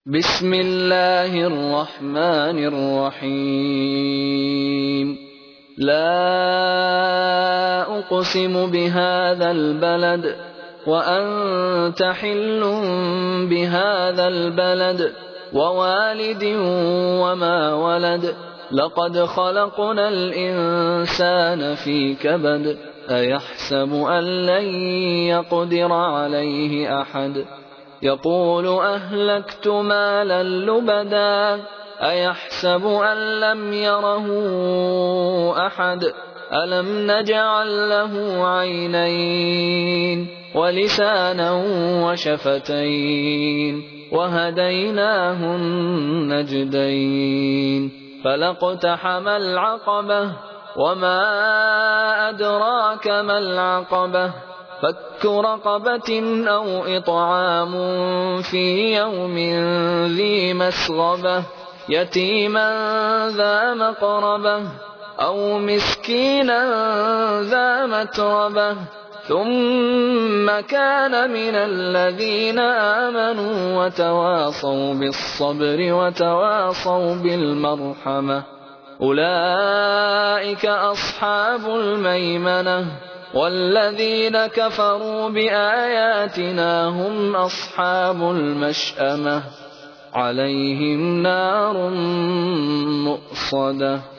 بسم الله الرحمن الرحيم لا أقسم بهذا البلد وأنت حل بهذا البلد ووالد وما ولد لقد خلقنا الإنسان في كبد أيحسب أن لن يقدر عليه أحد يقول أهلكت مالا لبدا أيحسب أن لم يره أحد ألم نجعل له عينين ولسانا وشفتين وهديناه النجدين فلاقتحم العقبة وما أدراك ما العقبة فك رقبة أو إطعام في يوم ذي مسغبة يتيما ذا مقربة أو مسكينا ذا متربة ثم كان من الذين آمنوا وتواصوا بالصبر وتواصوا بالمرحمة أولئك أصحاب الميمنة والذين كفروا بآياتنا هم أصحاب المشأمة عليهم نار مؤصدة